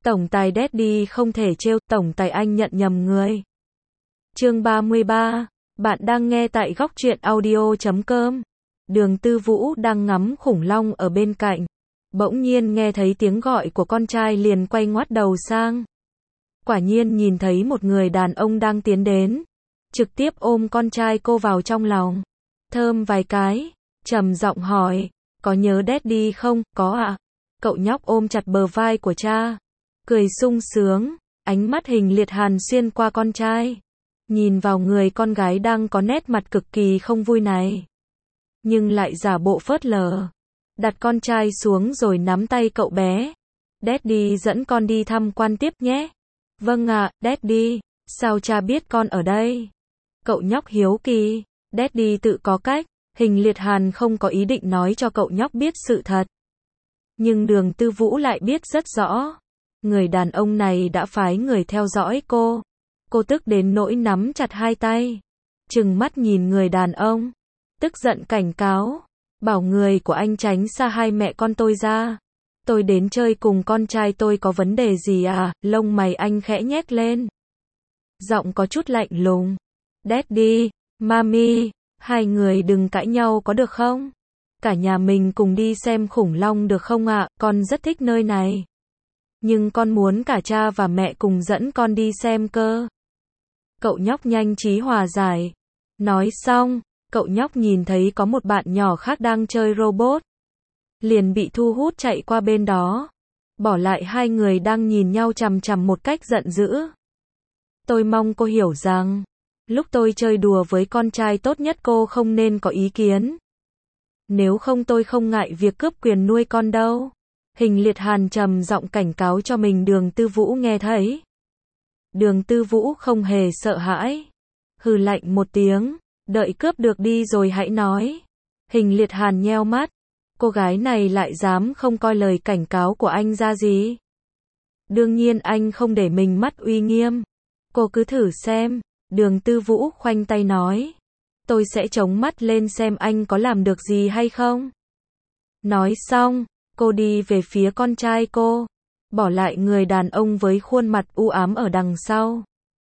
Tổng tài Daddy không thể trêu, tổng tài anh nhận nhầm người. Chương 33, bạn đang nghe tại góc truyện audio.com. Đường Tư Vũ đang ngắm khủng long ở bên cạnh. Bỗng nhiên nghe thấy tiếng gọi của con trai liền quay ngoắt đầu sang. Quả nhiên nhìn thấy một người đàn ông đang tiến đến. Trực tiếp ôm con trai cô vào trong lòng. Thơm vài cái, trầm giọng hỏi, có nhớ Daddy không? Có ạ. Cậu nhóc ôm chặt bờ vai của cha. Cười sung sướng, ánh mắt Hình Liệt Hàn xuyên qua con trai. Nhìn vào người con gái đang có nét mặt cực kỳ không vui này. Nhưng lại giả bộ phớt lờ. Đặt con trai xuống rồi nắm tay cậu bé. Daddy dẫn con đi tham quan tiếp nhé. Vâng ạ, Daddy. Sao cha biết con ở đây? Cậu nhóc hiếu kỳ. Daddy tự có cách. Hình Liệt Hàn không có ý định nói cho cậu nhóc biết sự thật. Nhưng Đường Tư Vũ lại biết rất rõ. Người đàn ông này đã phái người theo dõi cô. Cô tức đến nỗi nắm chặt hai tay. Trừng mắt nhìn người đàn ông. Tức giận cảnh cáo. Bảo người của anh tránh xa hai mẹ con tôi ra. Tôi đến chơi cùng con trai tôi có vấn đề gì à? Lông mày anh khẽ nhếch lên. Giọng có chút lạnh lùng. Daddy, Mami, hai người đừng cãi nhau có được không? Cả nhà mình cùng đi xem khủng long được không ạ? Con rất thích nơi này. Nhưng con muốn cả cha và mẹ cùng dẫn con đi xem cơ. Cậu nhóc nhanh trí hòa giải. Nói xong, cậu nhóc nhìn thấy có một bạn nhỏ khác đang chơi robot. Liền bị thu hút chạy qua bên đó. Bỏ lại hai người đang nhìn nhau chằm chằm một cách giận dữ. Tôi mong cô hiểu rằng, lúc tôi chơi đùa với con trai tốt nhất cô không nên có ý kiến. Nếu không tôi không ngại việc cướp quyền nuôi con đâu. Hình Liệt Hàn trầm giọng cảnh cáo cho mình. Đường Tư Vũ nghe thấy. Đường Tư Vũ không hề sợ hãi. Hừ lạnh một tiếng. Đợi cướp được đi rồi hãy nói. Hình Liệt Hàn nheo mắt. Cô gái này lại dám không coi lời cảnh cáo của anh ra gì. Đương nhiên anh không để mình mất uy nghiêm. Cô cứ thử xem. Đường Tư Vũ khoanh tay nói. Tôi sẽ chống mắt lên xem anh có làm được gì hay không. Nói xong, cô đi về phía con trai cô. Bỏ lại người đàn ông với khuôn mặt u ám ở đằng sau.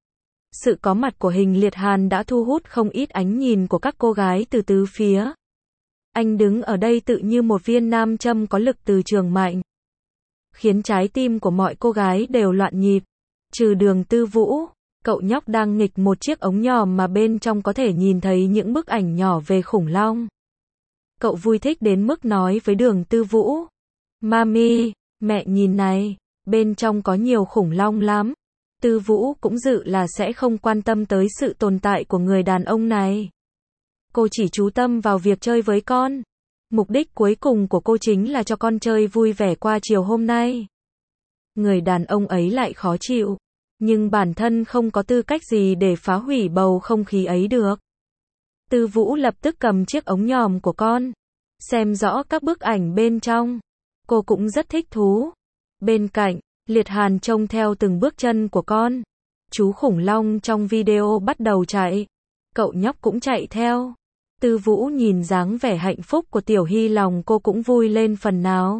Sự có mặt của Hình Liệt Hàn đã thu hút không ít ánh nhìn của các cô gái từ tứ phía. Anh đứng ở đây tự như một viên nam châm có lực từ trường mạnh. Khiến trái tim của mọi cô gái đều loạn nhịp. Trừ Đường Tư Vũ, cậu nhóc đang nghịch một chiếc ống nhòm mà bên trong có thể nhìn thấy những bức ảnh nhỏ về khủng long. Cậu vui thích đến mức nói với Đường Tư Vũ. Mami, mẹ nhìn này, bên trong có nhiều khủng long lắm. Tư Vũ cũng dự là sẽ không quan tâm tới sự tồn tại của người đàn ông này. Cô chỉ chú tâm vào việc chơi với con. Mục đích cuối cùng của cô chính là cho con chơi vui vẻ qua chiều hôm nay. Người đàn ông ấy lại khó chịu. Nhưng bản thân không có tư cách gì để phá hủy bầu không khí ấy được. Tư Vũ lập tức cầm chiếc ống nhòm của con. Xem rõ các bức ảnh bên trong. Cô cũng rất thích thú. Bên cạnh, Liệt Hàn trông theo từng bước chân của con. Chú khủng long trong video bắt đầu chạy. Cậu nhóc cũng chạy theo. Tư Vũ nhìn dáng vẻ hạnh phúc của Tiểu Hy, lòng cô cũng vui lên phần nào.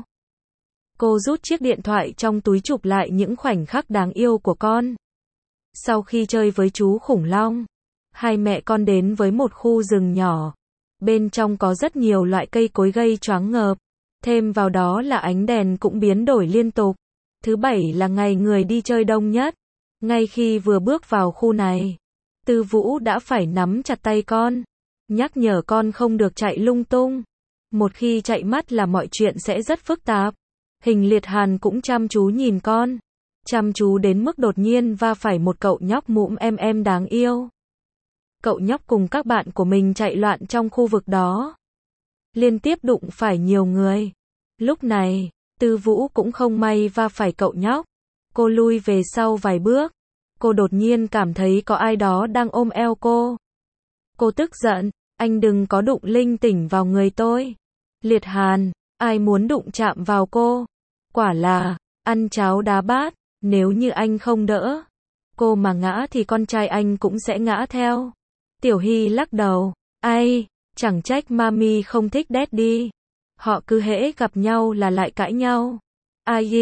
Cô rút chiếc điện thoại trong túi chụp lại những khoảnh khắc đáng yêu của con. Sau khi chơi với chú khủng long, hai mẹ con đến với một khu rừng nhỏ. Bên trong có rất nhiều loại cây cối gây choáng ngợp. Thêm vào đó là ánh đèn cũng biến đổi liên tục. Thứ bảy là ngày người đi chơi đông nhất. Ngay khi vừa bước vào khu này, Tư Vũ đã phải nắm chặt tay con. Nhắc nhở con không được chạy lung tung. Một khi chạy mất là mọi chuyện sẽ rất phức tạp. Hình Liệt Hàn cũng chăm chú nhìn con. Chăm chú đến mức đột nhiên va phải một cậu nhóc mũm em đáng yêu. Cậu nhóc cùng các bạn của mình chạy loạn trong khu vực đó. Liên tiếp đụng phải nhiều người. Lúc này, Tư Vũ cũng không may va phải cậu nhóc. Cô lui về sau vài bước. Cô đột nhiên cảm thấy có ai đó đang ôm eo cô. Cô tức giận, anh đừng có đụng linh tinh vào người tôi. Liệt Hàn, ai muốn đụng chạm vào cô? Quả là, ăn cháo đá bát, nếu như anh không đỡ. Cô mà ngã thì con trai anh cũng sẽ ngã theo. Tiểu Hy lắc đầu, ai, chẳng trách Mami không thích Daddy. Họ cứ hễ gặp nhau là lại cãi nhau. Ai,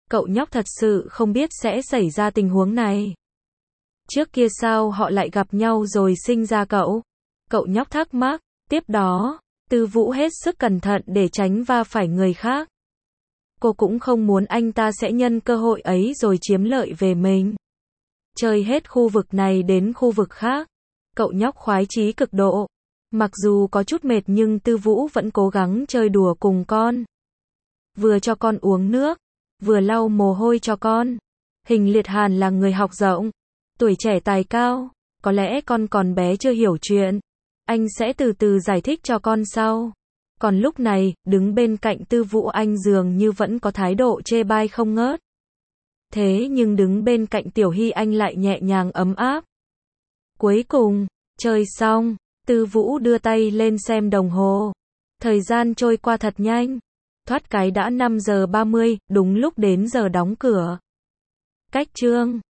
Cậu nhóc thật sự không biết sẽ xảy ra tình huống này. Trước kia sao họ lại gặp nhau rồi sinh ra cậu? Cậu nhóc thắc mắc. Tiếp đó, Tư Vũ hết sức cẩn thận để tránh va phải người khác. Cô cũng không muốn anh ta sẽ nhân cơ hội ấy rồi chiếm lợi về mình. Chơi hết khu vực này đến khu vực khác. Cậu nhóc khoái chí cực độ. Mặc dù có chút mệt nhưng Tư Vũ vẫn cố gắng chơi đùa cùng con. Vừa cho con uống nước, vừa lau mồ hôi cho con. Hình Liệt Hàn là người học rộng, tuổi trẻ tài cao, có lẽ con còn bé chưa hiểu chuyện. Anh sẽ từ từ giải thích cho con sau. Còn lúc này, đứng bên cạnh Tư Vũ anh dường như vẫn có thái độ chê bai không ngớt. Thế nhưng đứng bên cạnh Tiểu Hy anh lại nhẹ nhàng ấm áp. Cuối cùng, chơi xong, Tư Vũ đưa tay lên xem đồng hồ. Thời gian trôi qua thật nhanh. Thoát cái đã 5 giờ 30, đúng lúc đến giờ đóng cửa. Cách chương